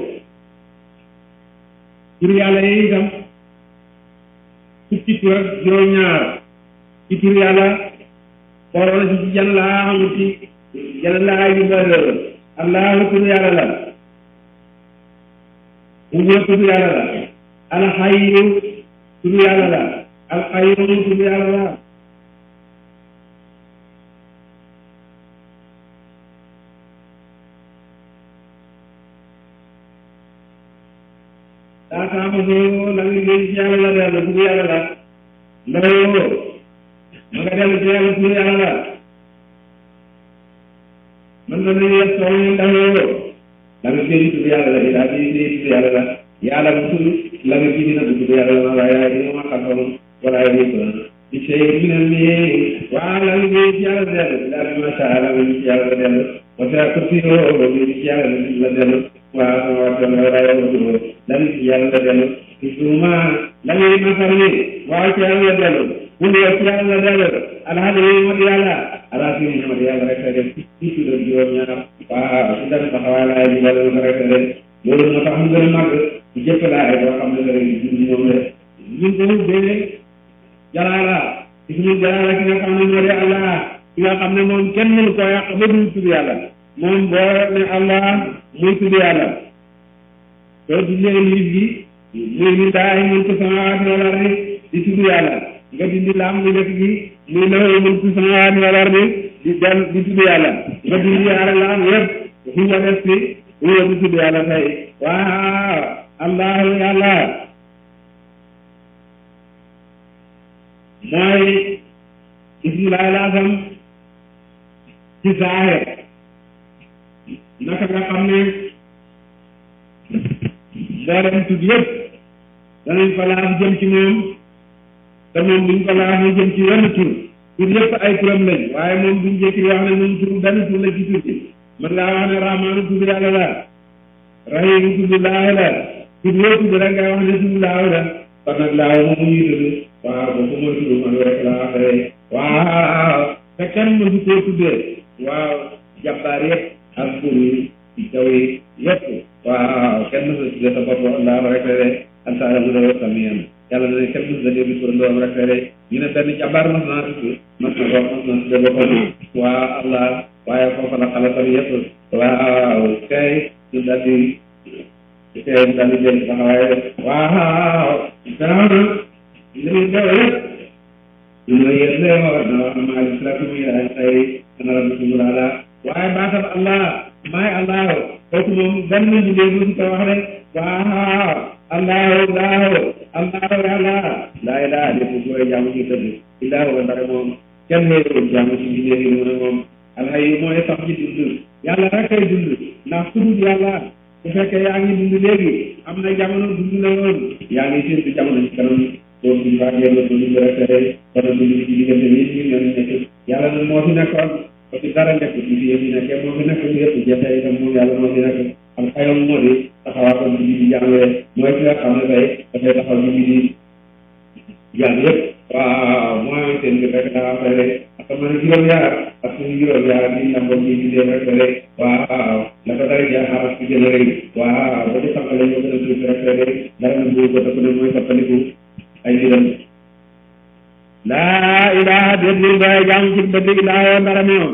tur yàlla yi itam fukki tur ak juróom-ñaar ci tur yàlla xooloona ci ci jenn laa xamul ci jenn laa yu mbooloo allahu tur yàlla la huwa tur yàlla la alxayyu tur yàlla la alxayyu tur yàlla la daa taamatu la ngi gën ci yàlla la dellu tur yàlla la ndawoo ma nga dellu ci yàlla tur yàlla la man na nu yet soo ñu ndawoo la nga gën tur yàlla la daa di di tur yàlla la yàlla bu tur la nga gën a tur yàlla la waaye yaay dina ma xam wala ay yëpp la di sey mi ne nii waa la nga gën ci yàlla dellu daa di macha allah nga ci yàlla la dellu wa sa kursi yoo nga ci yàlla la dellu waaw sama waxtaan la waaye la ci yàlla la dellu isuma la ngay masar ni waaw ci yàlla la dellu bu ñu ci yàlla la dellu alhamdulilah mat yàlla ala fi ni mat yàlla rek def ci ci do juróom ñaar waaw su dara taxawaay la ñu wala nga rek def loolu moo tax mu gën a màgg ci jëpp laa ay boo xam ne rek ñu ñoom la ñu ko ubbee jalaala ismu jalaala ki nga xam ne moo di allah ki nga xam ne moom kenn mënu koo yàq ba dul tudd yàlla moom boo ne allah muy tudd yàlla soo dindee liif gi muy ni daay mulku samaawaati wal ardi di tudd yàlla nga dindi laam lu def gi muy lahu mulku samaawaati wal ardi di del di tudd yàlla nga dindi yaara laam yëpp huwa def fi huwa di tudd yàlla tey waaw allahu yàlla mooy ismulaay laasam ci saahir naka nga xam ne mboolem tudd yëpp danañ ko laaf jëm ci moom te moom duñ ko laaf mu jëm ci wenn tur tur yëpp ay turam lañ waaye moom duñ jékki wax ne moom tur benn tur la ci tur bi mën ngaa wax ne rahmaanu tudd yàlla la rahiimu tudd laahu la tudd yoo tudd rek ngay wax ne tudd laahu la kon nag laahu moom mu ñuy tudd waaw boobu mooy tudd man rek la waxee waaw te kenn mësu koo tuddee waaw jàppaar yëpp ak buur yi jaw yi yëpp waaw kenn mësu tuddee sa bopp laahu rek la de alsaala mu dawoo samiyan yàlla na ne kenn mësu la déglu tur ndoom rek la de ñu ne benn jàmbaar mas naa tudd mas na bopp mas na tuddee boppam waaw allah waaye foofa la xalatam yëpp waaw kay ñu daal di kay ñu daal di jël taxawaay waaw gannaaw na li muy dew yëpp ñu ne yéen lay wax na wax na maa ngi salaatu muy ay ay ana rabbikumul ala waaye baatam allah maay allah kooku moom benn liggéey bu ñu ko wax rek waaw allahu allahu allahu yàlla laa ilaaha lépp mooy jaamu ci tëdd illaa huwa ndare moom kenn xëy jaamu ci bindee yi mu ne moom alxayu mooy sax ci dund yàlla rek kay dund ndax ku dul yàlla bu fekkee yaa ngi dund léegi am na jamono dund la woon yaa ngi séntu jamono ci kanam boo fi faa génn dund rek rek kon dund bi ci diggante bi ñu ñoo nekk yàlla nag moo fi nekkoon ba fi dara nekk ci fi yëf yi nekkee moo fi nekk yëpp jeexee itam moom yàlla moo fi nekk alxayam moo di taxawaatam bi di jàngee mooy ki nga xam ne tey dafay taxaw ñu ngi di jàng yëpp waaw mooy seen bi rek daa waxee rek ak man juróom yaar ak suñu juróom yaar di nangoo ñi di dee rek rek waaw la ko dara jaaxaar ak ci gën a rëy waaw ba di sàppale ñoo gën a tuuti rek rek dara na mbuur ko te ku ne mooy sappaliku ay diram laa ilaha déet lil bay jaamu ci dëgg ilaa yoo ndara moom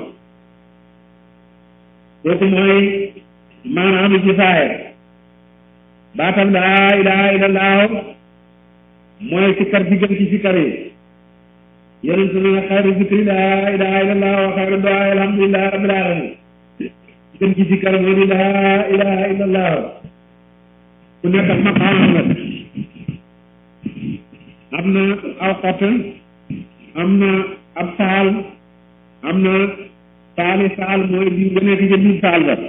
kooku mooy maanaam ci saaye baatam laa ilaha illallah mooy sikkar ci gën ci sikkar yi yonent na xayru zikri laa ilaha illallah wa xayru du'a alhamdulillahi rabbil alamin gën ci sikkar moo di laa ilaha illallah ku nekk ak maqaamam la am na aw xott am na ab saal am na saali saal mooy di nga nekk ci biir saal ba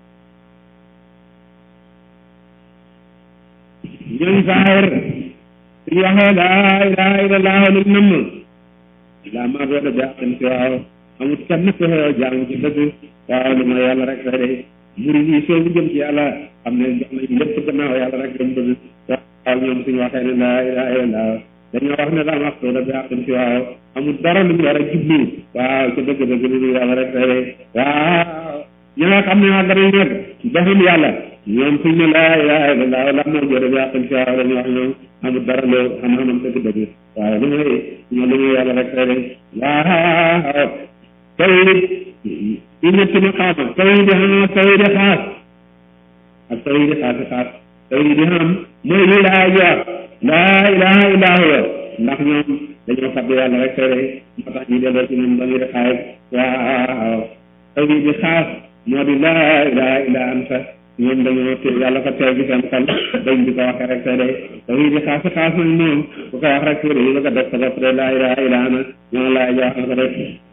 ñooñ saahir suñu waxee laa ilaha illallah lu namm laa maa booda bi àqin si waaw amul kenn ku xew jaamu ci dëgg waaw lu ma yàlla rek la de murid yi soo bu jëm ci yàlla xam ne jox nañ lépp gannaaw yàlla rek lañ bëgg waaw ñoom suñu waxee ne laa ilaha illallah dañoo wax ne laa maqsuuda bi àqin si waaw amul dara lu ñu war a jublu waaw ci dëgg dëgg lu yàlla rek la de waaw ñi nga xam ne àgg nañ nag defum yàlla ñoom suñ ne laa ilaha illallah la moo jëre bi àqin si waaw dañu wax ñoom amul dara loo xam-xamam dëgg dëgg waaw lu muy ñoo lu muy yàlla rek la de waaw tawhid yi ñetti maqaama tawhid xam tawhid xaas ak tawhid xaas xaas tawhid xam mooy lii laa jox laa ilaha illa huwa ndax ñoom dañoo fàtte yàlla rek tere moo tax ñu delloo ci moom dañuy xaas waaw tawhid xaas moo di laa ilaha illa anta ñoom dañoo te yàlla fa teew ci seen xol dañ di ko waxee rek tere tawhid xaas xaas nag moom bu ko wax rek tere yi nga ko def sa bopp de laa ilaha illa ana ñoo laa jox na ko def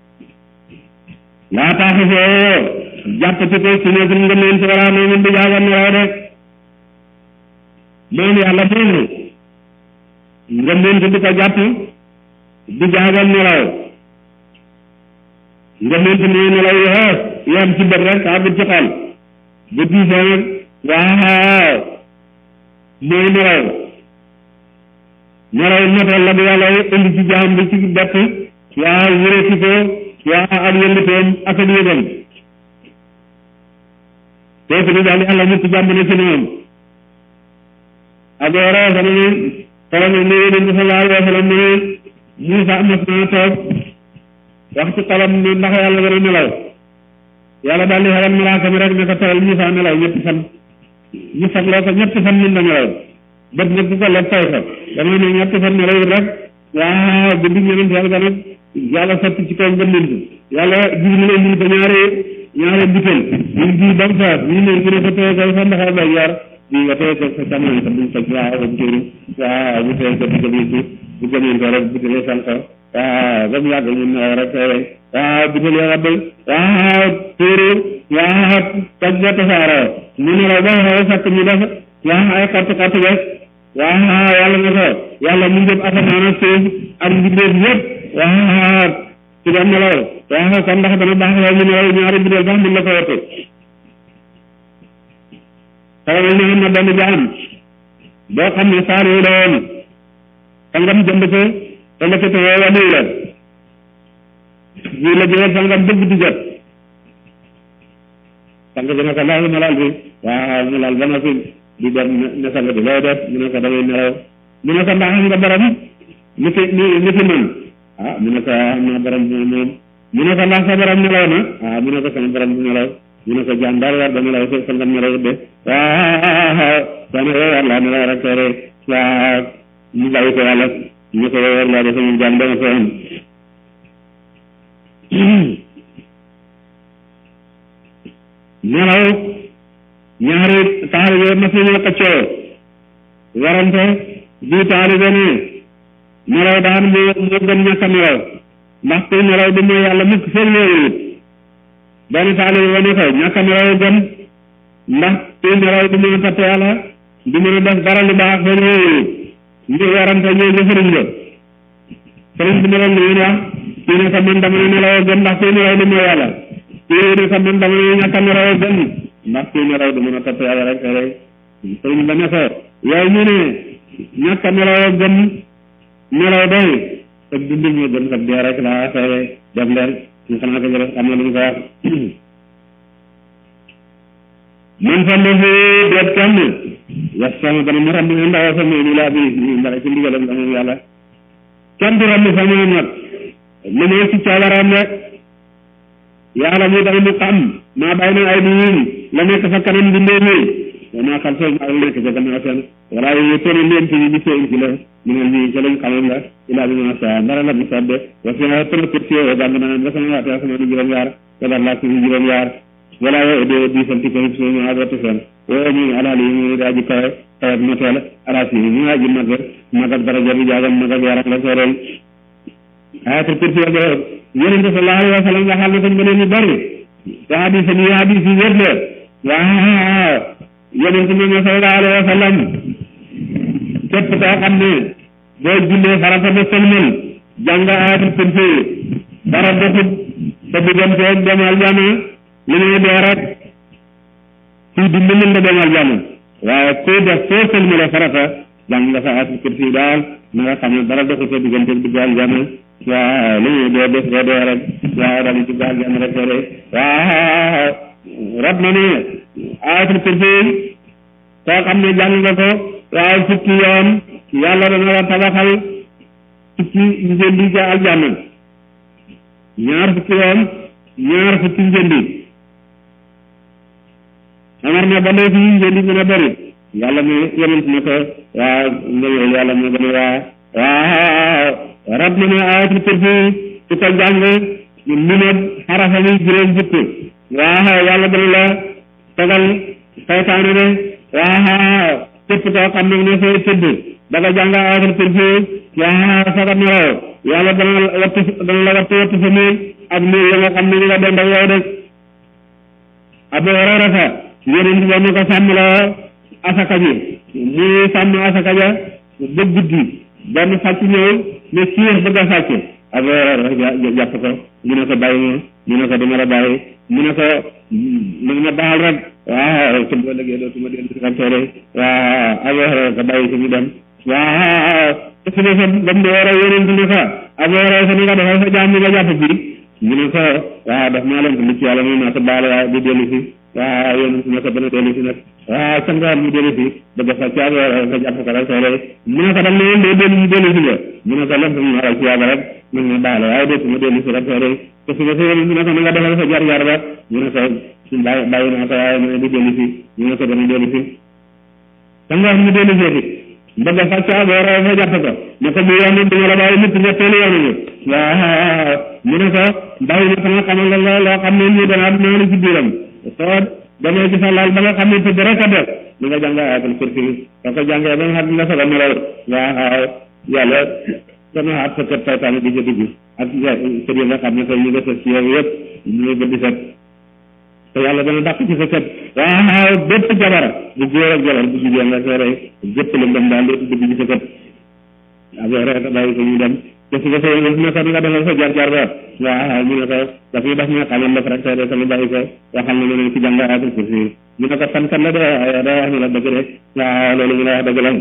laa taxi foo jàpp ci ko si nekk nga meen ci wala noonu di jaaga nelaw rek moom yàlla moomu nga meen ci di ko jàpp di jaaga nelaw nga meen ci mooy nelaw yoo yam ci bët rek àgg ci xol bu diisee nag waaw mooy nelaw nelaw notal la bu yàlla indi ci jaam bi ci bett waaw yëre ci ko waaw ak yëngatoom ak ak yëgam kooku di daal yàlla mucc jàmm na ci moom ak waroo xam ne xolam ne yonent bi sallallahu alayhi wa sallam ne Muusaa mas naa toog wax ci xolam ne ndax yàlla dana nelaw yàlla daal di xelal malaaka mi rek ne ko teral Muusaa nelaw ñetti fan ñu fag loo ko ñetti fan mën na nelaw bët nag bu ko leb tay ko dama ne ñetti fan nelaw rek waaw bindi ñeneen yàlla ga nag yàlla sotti ci kaw nga leen yàlla jiw ñu leen ba ñaari ñaari butéel ñu jiw ba mu faas ñu ne ñu ne ko tey ko sa ndaxaw lay yar bii nga tey ko sa càmmoñ sa buñ toj waaw ba butéel waaw bu tey ko bu gëmee ci bu gëmee ko rek butéel sant waaw ba mu yàgg ñu nelaw rek waaw butéel ya rabbal waaw tuuru waaw toj ba tasaaroo ñu nelaw ba xaw fekk ñu def waaw ay xott xott rek waaw yàlla ne ko yàlla mu jëm asamaan ak suuf ak mbindeef yëpp waaw ci doon nelaw waaw kon ndax dana baax yow mu nelaw ñaari bideel sax mën la ko wattu xamal ne am na benn jaam boo xam ne saar yi la woon sangam jënd ko te la ko te woo waliw la ñii la jëwal sangam bëgg di jot sang bi ne ko ndax ma laal bi waaw mu laal ba noppi di dem ne sang bi looy def mu ne ko damay nelaw mu ne ko ndax am nga borom ni ki ni ni ki man ah mu ne ko am naa borom moom moom mu ne ko ndax sa borom nelaw na ah mu ne ko sama borom bu nelaw mu ne ko jaam daal war da nelaw sa sangam nelaw de waaw sama war laa nelaw rek tere waaw mu bàyyi ko yàlla ñu ko war laa def sama jaam dama ko am nelaw ñaari taalibe mas nañoo xëccoo warante bii taalibe ne nelaw daan moo moo gën ñàkk a nelaw ndax kuy nelaw du mooy yàlla mukk seen loolu benn taalibe ba ne ko ñàkk a nelaw gën ndax kuy nelaw du mën a topp yàlla du mën a def dara lu baax seen loolu ñu warante ñoo ñu sëriñ ba sëriñ bi ne leen li wax kii ne ko man dama ne nelaw gën ndax kuy nelaw du mooy yàlla kii ne ko man dama ne ñàkk a nelaw gën ndax kuy nelaw du mën a topp yàlla rek rek sëriñ ba ne ko yow ñu ne ñàkk a nelaw gën nelaw doy te dund ñu gën sax dee rek laa xewe def leen ñu xanaa ko jëlee xam na lu ñu ko wax man fa ndefu deet kenn yas sama dana mu ramb ne ndaw sa moom laa bi ndax ci ndigalam la moom yàlla kenn du ramb fa moom nag lu ne ci coobaram rek yàlla mu dana mu xam maa bàyyi na ay niin la nekk fa kanam bindee nii maa xam soo maa nekk ca gannaaw seen wala yooyu toona leen ci bi seen ci la ñu ne nii ca lañ xamoon la ilaa bi ma sa dara la bi sadde wa fi na tona kursi o gànd naa ba sama waate sama ni juróom yaar te dar laa suñu juróom yaar wala de di santi ko ci ñu agatu fen wo ñu alal yi ñu daaji ka tawat matal arasi ñu aji magal magal daraja bi jaagam magal yaram la soral ayatul kursi ak yéen de sallallahu alayhi wa sallam nga xam ne dañ gën ñu bari te hadith ni hadith yi wér la waaw yéen de sallallahu alayhi wa sallam képp koo xam ne boo jullee farata ba sëlmal jàng ayatul kursi dara defut sa diggante ak dem aljana li ngay dee rek fii di mën la dem aljana waaye kuy def soo sëlmale farata jàng nga sa ayatul kursi daal na nga xam ne dara defut sa diggante ak dugg aljana waaw li ngay dee def dee dee rek waaw daal di dugg aljana rek rek waaw rab na ne ayatul kursi koo xam ne jàng nga ko waaw fukki yoon yàlla dana la tabaxal fukki njëndi ca aljanna ñaar fukki yoon ñaar fukki njëndi amar ne ba léegi njëndi gën a bëri yàlla ne yonent ne ko waaw ngëneel yàlla moo gën a waa waaw rab na ne ayatul kursi su ko jàng mu ne xarafa yi juróom fukk waaw yàlla dana la tegal saytaane ne waaw képp koo xam ne ne sooy tëdd da nga jàng ayatul kursi waaw saga nelaw yàlla dana la wattu dana la wattu wattu sa néeg ak néeg ya nga xam ne ñu nga dend ak yow rek Abu Hurayra yonent ba mu ko sàmmloo asaka ji muy sàmm asaka ja ba guddi benn sàcc ñëw ne siix bëgg a sàcc Abu Hurayra jàpp ko mu ne ko bàyyi ma mu ne ko dama la bàyyi mu ne ko nag ma baal rek waaw te boo léegi dootuma dellu si kam toore waaw Abu Hurayra ko bàyyi si mu dem waaw te su ne sa bam ne war a yonent ne ko Abu Hurayra sa ni nga defal sa jaam ni nga jàpp bi mu ne ko waaw daf maa leen ko li ci yàlla moom naa ko baal waaye du dellu si waaw yonent ne ko dana dellu si nag waaw sa ngoon mu dellu si bëgg sa ci Abu Hurayra nga jàpp ko rek toore mu ne ko dam ne doo dellu si dellu si nga mu ne ko lem sama waral ci yàlla rek nag ma baal waaye dootuma dellu si rek toore te su ne sa yonent ne ko na nga defal sa jar jar ba mu ne ko su bàyyi bàyyi naa ko waaye mu ne du dellu si mu ne ko dana dellu si sa ngoon mu dellu si mbëgg a fàcc Abu Hurayra fa jàpp ko ne ko bu yoon dina la bàyyi nit ñetteelu yoon ñu waaw mu ne ko bàyyi na sama xamal la loo xam ne ñu dana noonu ci biiram soo demee ci sa laal ba nga xam ne tëdd rek a def li nga jàng ayatul kursi soo ko jàngee ba nga xam ne nga soga nelaw waaw yàlla dana xaat sa kër saytaane di ca dugg ak kër yi nga xam ne tey ñu nga sës ci yow yëpp ñu ba di set te yàlla dana dàq ci sa kër waaw bépp jabar bu góor ak jabar bu jigéen la soo rey bépp la dem daal dootu dugg ci sa kër Abu Hurayra bàyyi ko ñu dem te su ko soo ne ko nga defal sa jar jar ba waaw mu ne ko daf ñu daf ñu xamal la rek soo dee sama bàyyi ko waxal na ne ci jàng ayatul kursi mu ne ko fankat la de daa wax ne la dëgg de waaw loolu mu la wax dëgg la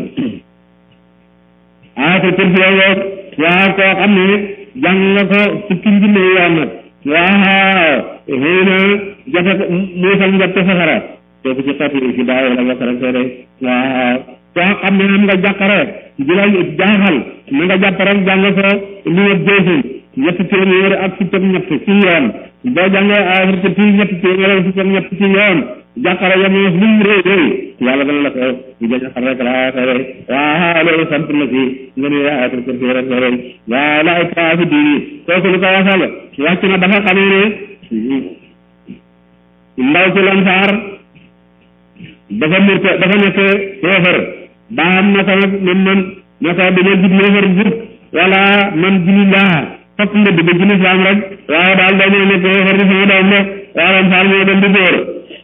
ayatul kursi yow waaw koo xam ne jàng nga ko fukki junne yoon nag waaw xëy na jafe muusal njëkk safara kooku ci xeetu ci daaw la bokk rek soo dee waaw koo xam ne am nga jàqare di la jaaxal na nga jàpp rek jàng ko li nga jëfin ñetti téeméer ak fukk ak ñett ci yoon boo jàngee ayatul kursi ñetti téeméer ak fukk ak ñett ci yoon jàqare ya moos lu mu réy réy yàlla dana la ko ñu jañaxal rek laa sore waaw loolu sant na ci nga ne ayatul kursi rek sore waaw la ikraha fi diini kooku lu ko wasal wàcc na dafa xamee ne ndaw ci lansaar dafa murte dafa nekk yéefar ba am na ko nag man man ne ko dama jub yéefar jub wala man julli laa fokk nga dugg ci lislaam rek waaye daal dañoo nekk yéefar di sama doom rek waaw lansaar moo dem di góor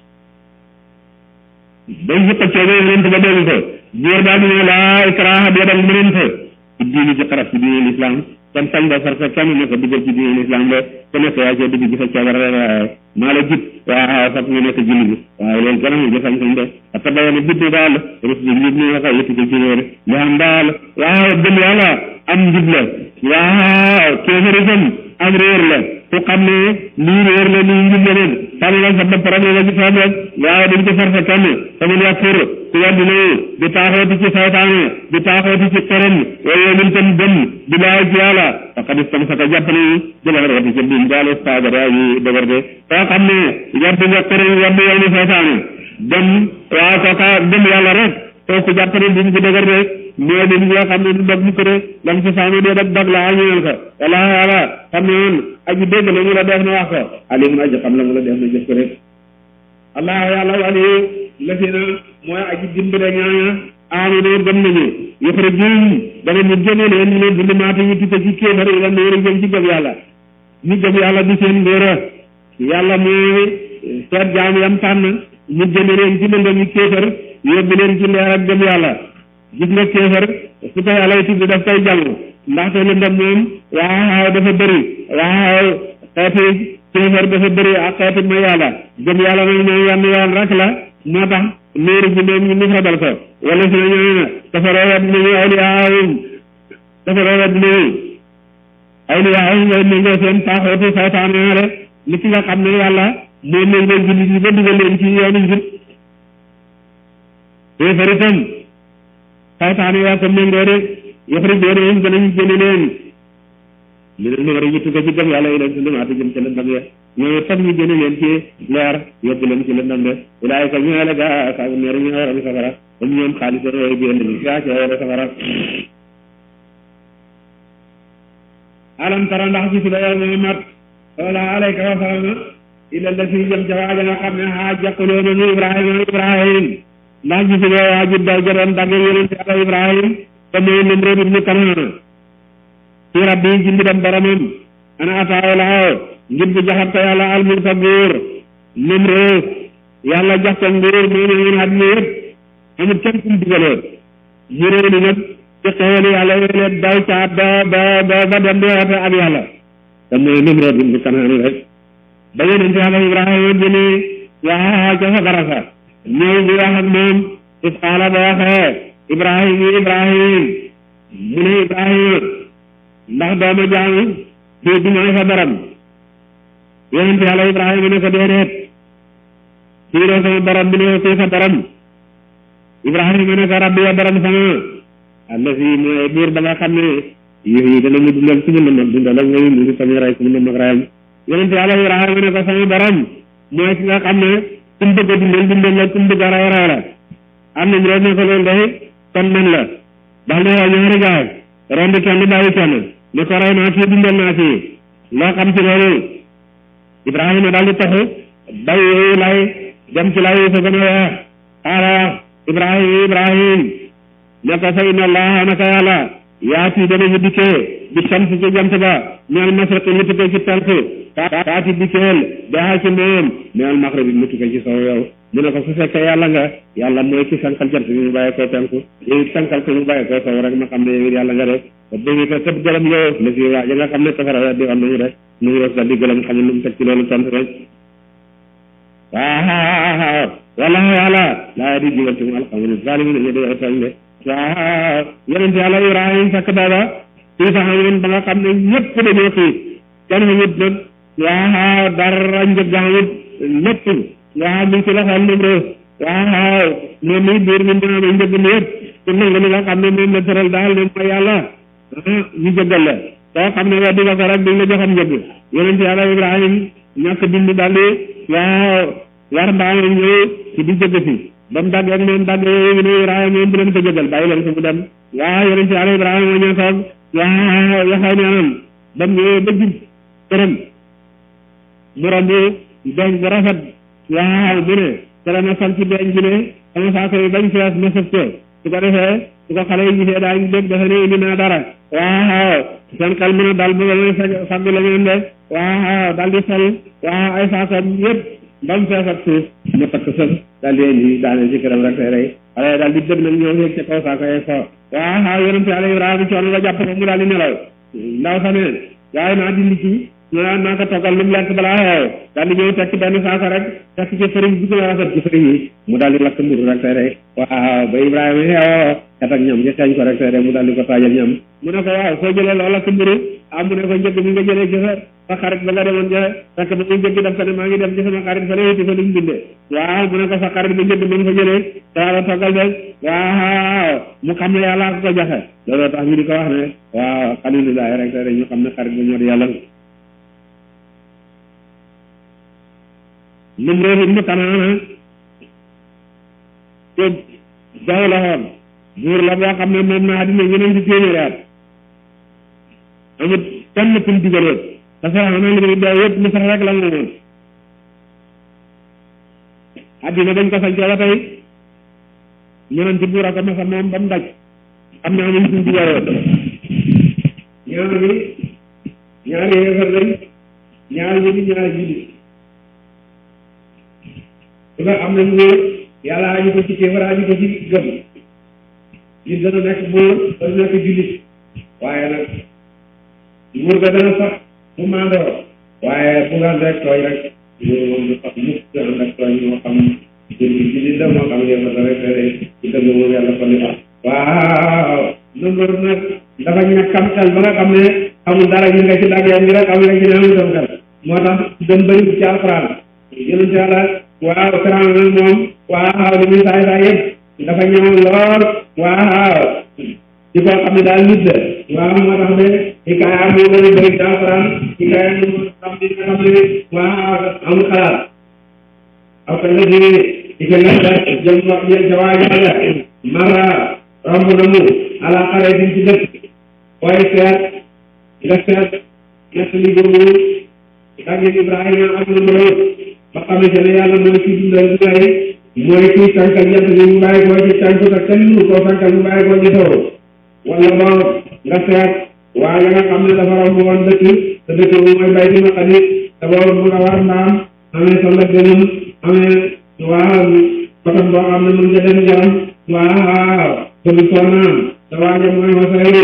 dañ si xëccoo ba yonent ba dégg ko góor daal di ne laa ikraha dal mëneen fa ci diini ci xaraf ci diini lislaam kon sañ nga farka kenn ne ko duggal ci diini lislaam de ku nekk yaa cee dugg ci sa coobare rek maa la jub waaw fokk nga nekk julli bi waaw loolu kenn mu jëfañ sañ de parce que dawoon jub bi daal rus bi njub ni nga ko yëkkati ci réer li am daal waaw gëm yàlla am njub la waaw kéefaritam ak réer la ku xam ne lii réer la lii njub la leen tànnal sa bopp rek la ci soog rek waaye dañ ko farfa kenn sama yàppur ku weddi nañu di taaxooti ci saytaane di taaxooti ci këram wala min tam dem di laay ci yàlla faqad istamsaka jàpp nañu jëla rawati ca biim daal saaga daa yi dëgër de koo xam ne weddi nga këram weddi yow ni saytaane dem waaw kooka dem yàlla rek kooku jàpp ne biim ci dëgër de mais dañ nga xam ne du dog mukk de lam si saami dee dag dog la añeel ko wala wala xam ne woon aji dégg la mu la def na wax ko alim aji xam la mu la def na jëf ko rek allah yàlla wali la fi na mooy aji dimbale ñaaña amino gëm nañu yuxrijuhum dana ñu génne leen ñu zulmaati ñu tukke ci kéefar ila nuuri jëm ci gëm yàlla ñu gëm yàlla di seen ngóora yàlla mooy seet jaam yam tànn ñu génne leen ci lëndëm yi kéefar yóbbu leen ci leer ak gëm yàlla gis nga kéefar su ko yàlla tudd daf koy jàng ndaxte lëndëm moom waaw dafa bëri waaw xeeti kéefar dafa bëri ak xeeti ma yàlla gëm yàlla nag moom yenn yoon rek la moo tax nuuru ji moom ñu nifradal ko wala si na ñooñu kafaroo wet nañu awliyaahum kafaroo wet nañu awliyaahum ngay méngoo seen paaxootu saytaane rek li ki nga xam ne yàlla moo méngoo jullit yi ba dugal leen ci yoonu njub kéefar itam saytaane yaa ko méngoo de yuxrijuunahum danañu génne leen mina nuuri ñu tukke ci gëm yàlla yi leen si lumaati jëm ci lëndëm ya ñooñu tam ñu génne leen ci leer yóbbu leen ci lëndëm de ulaayika ñu ne la gaa saabu neer ñu waram safara am ñoom xaalis doon wooy biir nañu gaa ci wala safara alam tara ndax gis la yow Muhammad sallallahu alayhi wa sallam ila la fi jëm ca waaja nga xam ne haa jaquloo nañu Ibrahima Ibrahim ndax gis nga waa ji daw jëroon dagg yonent yàlla Ibrahim te mooy Namrud ibnu Kanaan ci rabbi ci mbiram boromam ana ataaw laaw ngir bu jaxat ko yàlla almul fa nguur Namrud yàlla jox ko nguur moo ne woon àddina yëpp amul kenn kum digaloon ñu réew ni nag ci xewali yàlla leen daw caat ba ba ba ba dem di woote ak yàlla te mooy Namrud ibnu Kanaan rek ba yonent yàlla Ibrahima jëne waa ca safara sa ñëw bi wax ak moom is qaala ba waxee Ibrahim Ibrahim mu ne Ibrahima ndax dooma jaamu fii du mooy sa borom yonent yàlla Ibrahima ne ko déedéet fii doo sama borom bi ne ko kuy sa borom Ibrahima ne ko rabbi ya borom sama allazi mooy buur ba nga xam ne yooyu dana mu dundal su mu ne mag dundal ak mooy mu ngi tamit rey su mu ne mag reyam yonent yàlla Ibrahima ne ko sama borom mooy ki nga xam ne ku mu bëgg a dundal dundal la ku mu bëgg a rey rey la am nañ rek ne ko loolu day kon man la daal di woo ñaari gaay rondi kenn bàyyi kenn ne ko rey naa fii dundal naa fii loo xam ci loolu Ibrahima daal di taxu bay yooyu lay dem ci lay fa gën a weex xaala Ibrahim Ibrahim ne ko fa inna allaha naka yàlla yaati danañu dikkee bi shams ci jant ba minal mashriqi mu tukkee ci penku taati dikkeel daa ci moom minal maghribi mu tukkee ci sow yow mu ne ko su fekkee yàlla nga yàlla mooy ci sankal jant bi mu bàyyi koo penku yow it sankal ko mu bàyyi koo sow rek ma xam ne yow it yàlla nga def te dégg ko tëb gëlëm yow la fi waa ja nga xam ne safara di am nañu rek mu ngi rek di gëlëm xamul lu mu teg ci loolu tontu rek waaw wala yàlla laa di jigal ci mu alxamul zalimin ñu di tooñ de waaw yonent yàlla Ibrahim fekk booba fii sax amoon ba nga xam ne ñëpp dañoo xiif kenn xamut nag waaw dara njëg xamut lépp waaw mi ngi ci loxoom moom rek waaw moom mi biir mi dina am njëg mi yëpp pour nangu li nga xam ne moom la tëral daal ne mooy yàlla ñu jëggal la soo xam ne weddi nga ko rek duñ la joxam njëg yonent yàlla Ibrahim ñàkk bind daal di waaw war mbaam ñëw ci di jëgg si ba mu dagg ak moom dagg yooyu ne Ibrahima moom bu leen ko jëgal bàyyi leen ko mu dem waaw yonent yàlla Ibrahima ñëw toog waaw yaxaw neenam ba mu ñëwee ba jub këram mu romb beñ bu rafet waaw mu ne tere na sol ci beñ bi ne sama saako yi bañ fees ma sëf ko su ko defee su ko xale yi gisee daañu dégg dafa ne indi naa dara waaw seen xel mën a dal ba may fagg la ngeen de waaw dal di sol waaw ay saakoom yëpp ba mu fees ak suuf mu takk sëf daal di indi daane ci këram rek tey rey xale daal di dëgg nag ñoo yëg ca kaw saako yi fo waaw yonent yàlla Ibrahima coono la jàpp ko mu daal di nelaw ndaw sa ne yaay naa dindi ci ñu naan naa ko toggal lu mu lekk balaa xeew daal di ñëw tekk benn saako rek tekk ci fëriñ bi gën a rafet ci fëriñ yi mu daal di lakk mburu rek tey rek waaw ba Ibrahima xeewoo kat ak ñam ñi xeeñ ko rek tey rek mu daal di ko taajal ñam mu ne ko waaw soo jëlee loo lakk mburu ah mu ne ko njëg mi nga jëlee ci sa sa xarit ba nga demoon ja fekk ba muy njëg def ko ne maa ngi dem ci sama xarit fa léegi fa luñ bindee waaw mu ne ko sa xarit ba njëg ba nga fa jëlee taala toggal de waaw mu xam ne yàlla ko ko joxe looloo tax ñu di ko wax ne waaw xalilullahi rek tey rek ñu xam ne xarit ba moo di yàlla Namrud ibnu Kanaan te jaw la xoon buur la boo xam ne moom na àddina ñeneen ci téeméeri at amut kenn kum digaloon dafa xam ne li muy dee yëpp Misra rek la moomoon addina dañ ko sañcee ba tey ñeneen ci buur a ko masa moom ba mu daj xam naa ñu suñ ci yaroo ñaar bi ñaari yéefar lañ ñaari ñi ñaari jullit su nga am nañ nguur yàlla añu ko ci kéefar añu ko ci gëm nit dana nekk buur dana nekk jullit waaye nag nguur ga dana sax bu maandoo waaye bu nga rek tooy rek nguur moom du sax mukk nga ànd ak tooy moo xam jur gi jullit la moo xam yéefar la rek tere ci dëgg moom yàlla ko ni wax waaw nangoor nag dafa ñàkkam xel ba nga xam ne amul dara ñu nga ci dagee ngi rek am nga ci ne amul sam xel moo tax dem bëri ci alxuraan yonent yàlla waaw Firawna nag moom waaw li muy saay saay yëpp dafa ñëw lool waaw di ko xam ne daal nit la waaw moo tax de hikaaya moo gën a bëri ci alxuraan hikaaya moo xam ne nga xam ne waaw amul xalaat aw ka la di ika nasta jëm wax jël ca waa yàlla mara romb na mu ala xare din ci dëkk waaye seet nga seet ñett li boobu dagg Ibrahima ak Namrud ba xam ne yàlla mooy ci dundal dundal mooy kii tànkal jant bi mu bàyyi koo ci tànk te kenn mënu koo tànkal mu bàyyi koo ci taw wala boog nga seet waa nga xam ne dafa romb woon dëkk te dëkk bu mooy Baytul Maqdis te boobu mu nga war mbaam amee sonda gënam amee waaw batam boo xam ne mën nga dem jaram waaw solu soonaam te waaja mooy wasayru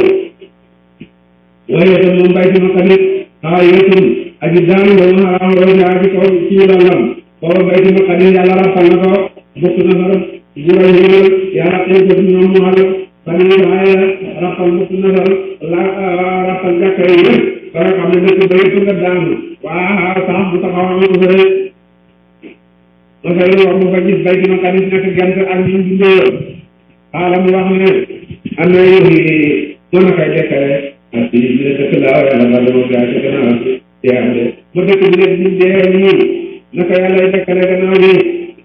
waaye te moom Baytul Maqdis xaw yëtum aji daanu ba mu xaraam roy yaa ci kaw ci lalam booba Baytul Maqdis yàlla rafal na ko bokk na fa juróom yi yàlla xëy ko ci ñoom mu xal bani waaye rafal bokk na fa la rafal jàkka yi yëpp ba nga xam ne dëkk ba yëpp nga daanu waaw sax bu taxaw am ko fële wasayru wax mu fa gis Baytul Maqdis nekk gent ak ñu dundee xaalam wax ne am na yëf yi mën a koy dekkale ak bi bi la dëkk laaw yàlla ba dama gaa ci gannaaw teexale ma dëkk bi ne ñu dee nii naka yàlla dekkale gannaaw bi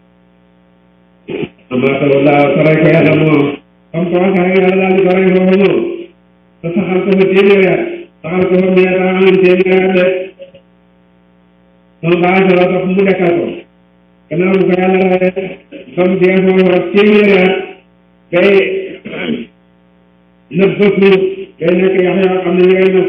amaatawu laaw saray ko yàlla moom comme que waxee rek yàlla daal di saray foofu moom te saxal ko fa téeméer at saxal ko fa miya taa amin téeméer at de son baa solo tax mu dekkal ko gannaaw bu ko yàlla rawee ba mu dee foofu téeméer at kay nëb ba suuf kay nekk yax yoo xam ne ngay nëb